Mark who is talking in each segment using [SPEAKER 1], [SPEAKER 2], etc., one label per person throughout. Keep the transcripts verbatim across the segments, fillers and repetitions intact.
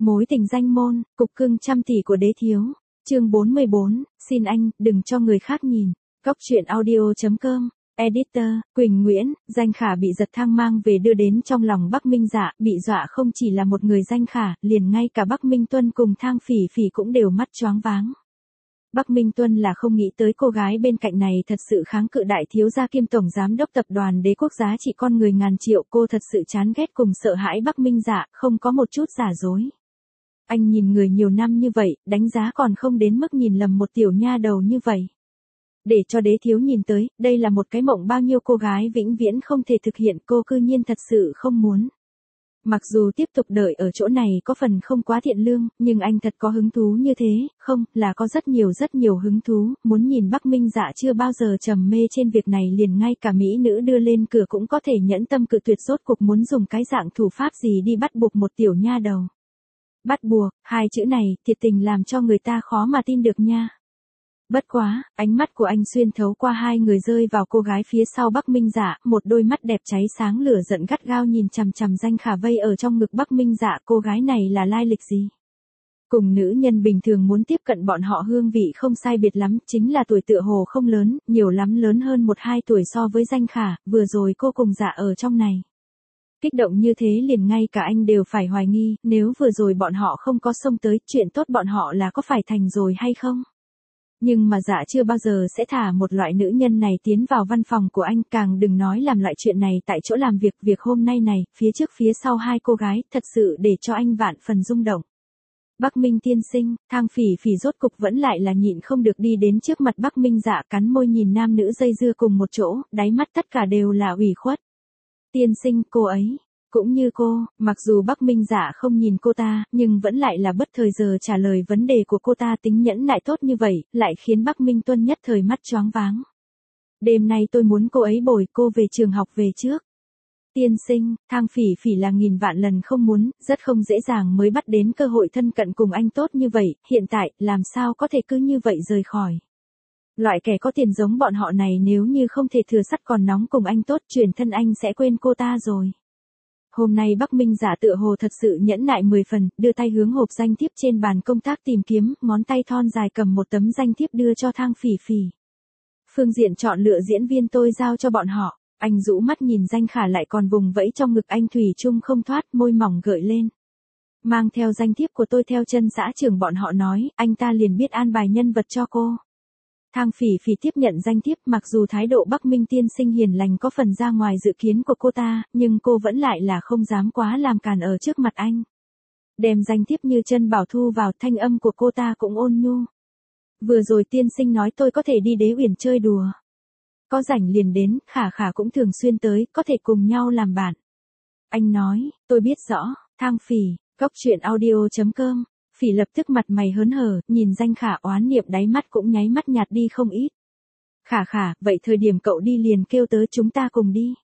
[SPEAKER 1] Mối tình danh môn, cục cưng trăm tỷ của đế thiếu. Chương bốn mươi bốn, xin anh, đừng cho người khác nhìn. Góc truyện audio.com. Editor, Quỳnh Nguyễn, Danh Khả bị giật thang mang về đưa đến trong lòng Bắc Minh Dạ, bị dọa không chỉ là một người Danh Khả, liền ngay cả Bắc Minh Tuân cùng Thang Phỉ Phỉ cũng đều mắt choáng váng. Bắc Minh Tuân là không nghĩ tới cô gái bên cạnh này thật sự kháng cự đại thiếu gia kiêm tổng giám đốc tập đoàn Đế Quốc giá trị con người ngàn triệu, cô thật sự chán ghét cùng sợ hãi Bắc Minh Dạ, không có một chút giả dối. Anh nhìn người nhiều năm như vậy, đánh giá còn không đến mức nhìn lầm một tiểu nha đầu như vậy. Để cho đế thiếu nhìn tới, đây là một cái mộng bao nhiêu cô gái vĩnh viễn không thể thực hiện, cô cư nhiên thật sự không muốn. Mặc dù tiếp tục đợi ở chỗ này có phần không quá thiện lương, nhưng anh thật có hứng thú như thế, không, là có rất nhiều rất nhiều hứng thú, muốn nhìn Bắc Minh Dạ chưa bao giờ trầm mê trên việc này, liền ngay cả mỹ nữ đưa lên cửa cũng có thể nhẫn tâm cự tuyệt, rốt cuộc muốn dùng cái dạng thủ pháp gì đi bắt buộc một tiểu nha đầu. Bắt buộc, hai chữ này, thiệt tình làm cho người ta khó mà tin được nha. Bất quá, ánh mắt của anh xuyên thấu qua hai người rơi vào cô gái phía sau Bắc Minh Dạ, một đôi mắt đẹp cháy sáng lửa giận gắt gao nhìn chằm chằm Danh Khả vây ở trong ngực Bắc Minh Dạ, cô gái này là lai lịch gì? Cùng nữ nhân bình thường muốn tiếp cận bọn họ hương vị không sai biệt lắm, chính là tuổi tựa hồ không lớn, nhiều lắm lớn hơn một hai tuổi so với Danh Khả, vừa rồi cô cùng Dạ ở trong này. Kích động như thế liền ngay cả anh đều phải hoài nghi, nếu vừa rồi bọn họ không có xông tới, chuyện tốt bọn họ là có phải thành rồi hay không? Nhưng mà Dạ chưa bao giờ sẽ thả một loại nữ nhân này tiến vào văn phòng của anh, càng đừng nói làm loại chuyện này tại chỗ làm việc. Việc hôm nay này, phía trước phía sau hai cô gái, thật sự để cho anh vạn phần rung động. Bắc Minh tiên sinh, Thang Phỉ Phỉ rốt cục vẫn lại là nhịn không được đi đến trước mặt Bắc Minh Dạ, cắn môi nhìn nam nữ dây dưa cùng một chỗ, đáy mắt tất cả đều là ủy khuất. Tiên sinh, cô ấy cũng như cô, mặc dù Bắc Minh Dạ không nhìn cô ta, nhưng vẫn lại là bất thời giờ trả lời vấn đề của cô ta, tính nhẫn nại tốt như vậy, lại khiến Bắc Minh Tuân nhất thời mắt choáng váng. Đêm nay tôi muốn cô ấy bồi cô về trường học về trước. Tiên sinh, Thang Phỉ Phỉ là nghìn vạn lần không muốn, rất không dễ dàng mới bắt đến cơ hội thân cận cùng anh tốt như vậy, hiện tại, làm sao có thể cứ như vậy rời khỏi. Loại kẻ có tiền giống bọn họ này nếu như không thể thừa sắt còn nóng cùng anh tốt, chuyển thân anh sẽ quên cô ta rồi. Hôm nay Bắc Minh Dạ tựa hồ thật sự nhẫn nại mười phần, đưa tay hướng hộp danh thiếp trên bàn công tác tìm kiếm, ngón tay thon dài cầm một tấm danh thiếp đưa cho Thang Phỉ Phỉ. Phương diện chọn lựa diễn viên tôi giao cho bọn họ. Anh rũ mắt nhìn Danh Khả lại còn vùng vẫy trong ngực anh, thủy chung không thoát, môi mỏng gợi lên. Mang theo danh thiếp của tôi theo chân xã trưởng bọn họ nói, anh ta liền biết an bài nhân vật cho cô. Thang Phỉ Phỉ tiếp nhận danh thiếp, mặc dù thái độ Bắc Minh tiên sinh hiền lành có phần ra ngoài dự kiến của cô ta, nhưng cô vẫn lại là không dám quá làm càn ở trước mặt anh. Đem danh thiếp như chân bảo thu vào, thanh âm của cô ta cũng ôn nhu. Vừa rồi tiên sinh nói tôi có thể đi Đế Uyển chơi đùa. Có rảnh liền đến, Khả Khả cũng thường xuyên tới, có thể cùng nhau làm bạn. Anh nói, tôi biết rõ, Thang Phỉ, góc truyện audio.com. Phỉ lập tức mặt mày hớn hở, nhìn Danh Khả oán niệm đáy mắt cũng nháy mắt nhạt đi không ít. Khả Khả, vậy thời điểm cậu đi liền kêu tớ chúng ta cùng đi.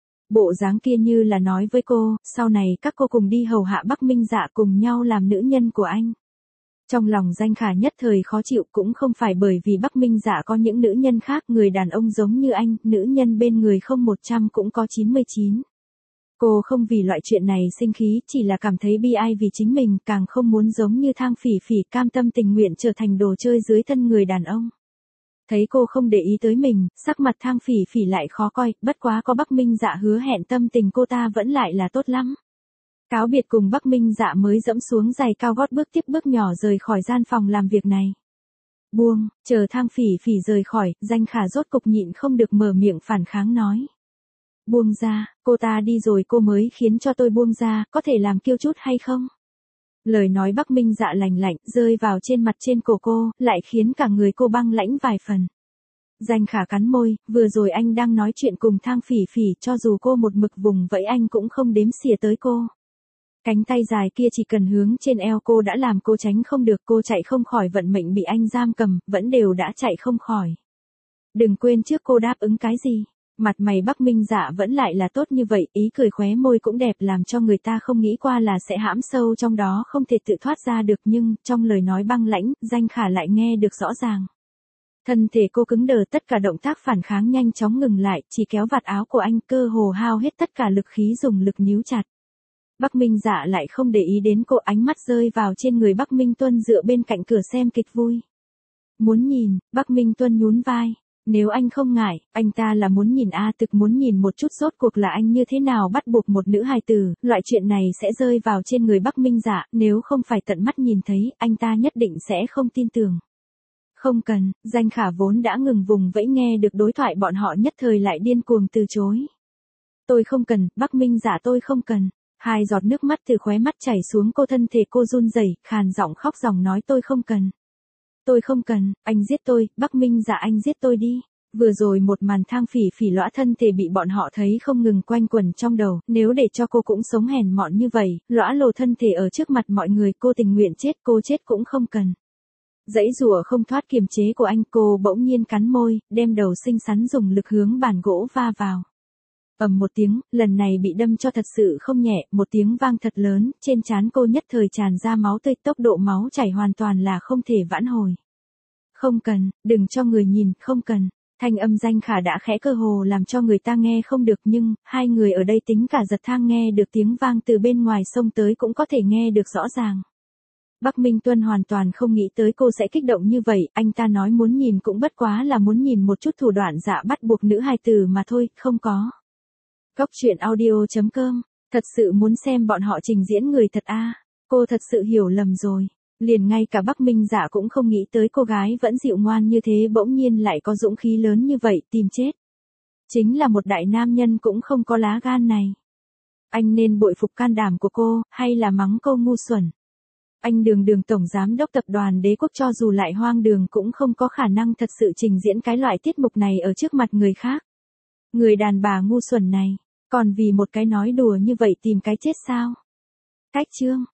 [SPEAKER 1] Bộ dáng kia như là nói với cô, sau này các cô cùng đi hầu hạ Bắc Minh Dạ cùng nhau làm nữ nhân của anh. Trong lòng Danh Khả nhất thời khó chịu, cũng không phải bởi vì Bắc Minh Dạ có những nữ nhân khác, người đàn ông giống như anh, nữ nhân bên người không một trăm cũng có chín mươi chín. Cô không vì loại chuyện này sinh khí, chỉ là cảm thấy bi ai vì chính mình, càng không muốn giống như Thang Phỉ Phỉ cam tâm tình nguyện trở thành đồ chơi dưới thân người đàn ông. Thấy cô không để ý tới mình, sắc mặt Thang Phỉ Phỉ lại khó coi, bất quá có Bắc Minh Dạ hứa hẹn tâm tình cô ta vẫn lại là tốt lắm. Cáo biệt cùng Bắc Minh Dạ mới dẫm xuống giày cao gót bước tiếp bước nhỏ rời khỏi gian phòng làm việc này. Buông, chờ Thang Phỉ Phỉ rời khỏi, Danh Khả rốt cục nhịn không được mở miệng phản kháng nói. Buông ra, cô ta đi rồi cô mới khiến cho tôi buông ra, có thể làm kiêu chút hay không? Lời nói Bắc Minh Dạ lành lạnh, rơi vào trên mặt trên cổ cô, lại khiến cả người cô băng lãnh vài phần. Danh Khả cắn môi, vừa rồi anh đang nói chuyện cùng Thang Phỉ Phỉ, cho dù cô một mực vùng vẫy anh cũng không đếm xỉa tới cô. Cánh tay dài kia chỉ cần hướng trên eo cô đã làm cô tránh không được, cô chạy không khỏi vận mệnh bị anh giam cầm, vẫn đều đã chạy không khỏi. Đừng quên trước cô đáp ứng cái gì. Mặt mày Bắc Minh Dạ vẫn lại là tốt như vậy, ý cười khóe môi cũng đẹp làm cho người ta không nghĩ qua là sẽ hãm sâu trong đó không thể tự thoát ra được, nhưng trong lời nói băng lãnh, Danh Khả lại nghe được rõ ràng. Thân thể cô cứng đờ, tất cả động tác phản kháng nhanh chóng ngừng lại, chỉ kéo vạt áo của anh, cơ hồ hao hết tất cả lực khí dùng lực níu chặt. Bắc Minh Dạ lại không để ý đến cô, ánh mắt rơi vào trên người Bắc Minh Tuân dựa bên cạnh cửa xem kịch vui. Muốn nhìn, Bắc Minh Tuân nhún vai. Nếu anh không ngại, anh ta là muốn nhìn a thực muốn nhìn một chút rốt cuộc là anh như thế nào bắt buộc một nữ hài tử, loại chuyện này sẽ rơi vào trên người Bắc Minh Dạ, nếu không phải tận mắt nhìn thấy, anh ta nhất định sẽ không tin tưởng. Không cần, Danh Khả vốn đã ngừng vùng vẫy nghe được đối thoại bọn họ nhất thời lại điên cuồng từ chối. Tôi không cần, Bắc Minh Dạ tôi không cần. Hai giọt nước mắt từ khóe mắt chảy xuống, cô thân thể cô run rẩy, khàn giọng khóc ròng nói tôi không cần. Tôi không cần, anh giết tôi, Bắc Minh Dạ anh giết tôi đi. Vừa rồi một màn thang phỉ phỉ lõa thân thể bị bọn họ thấy không ngừng quanh quẩn trong đầu, nếu để cho cô cũng sống hèn mọn như vậy, lõa lồ thân thể ở trước mặt mọi người, cô tình nguyện chết, cô chết cũng không cần. Dãy rùa không thoát kiềm chế của anh, cô bỗng nhiên cắn môi, đem đầu xinh xắn dùng lực hướng bàn gỗ va vào. Ầm một tiếng, lần này bị đâm cho thật sự không nhẹ, một tiếng vang thật lớn, trên trán cô nhất thời tràn ra máu tươi, tốc độ máu chảy hoàn toàn là không thể vãn hồi. Không cần, đừng cho người nhìn, không cần. Thanh âm Danh Khả đã khẽ cơ hồ làm cho người ta nghe không được, nhưng hai người ở đây tính cả Giật Thang nghe được tiếng vang từ bên ngoài sông tới cũng có thể nghe được rõ ràng. Bắc Minh Tuân hoàn toàn không nghĩ tới cô sẽ kích động như vậy, anh ta nói muốn nhìn cũng bất quá là muốn nhìn một chút thủ đoạn dạ bắt buộc nữ hài tử mà thôi, không có. Góc truyện audio chấm com, thật sự muốn xem bọn họ trình diễn người thật a à. Cô thật sự hiểu lầm rồi. Liền ngay cả Bắc Minh Dạ cũng không nghĩ tới cô gái vẫn dịu ngoan như thế bỗng nhiên lại có dũng khí lớn như vậy tìm chết. Chính là một đại nam nhân cũng không có lá gan này. Anh nên bội phục can đảm của cô, hay là mắng cô ngu xuẩn. Anh Đường Đường tổng giám đốc tập đoàn Đế Quốc cho dù lại hoang đường cũng không có khả năng thật sự trình diễn cái loại tiết mục này ở trước mặt người khác. Người đàn bà ngu xuẩn này, còn vì một cái nói đùa như vậy tìm cái chết sao? Cách chương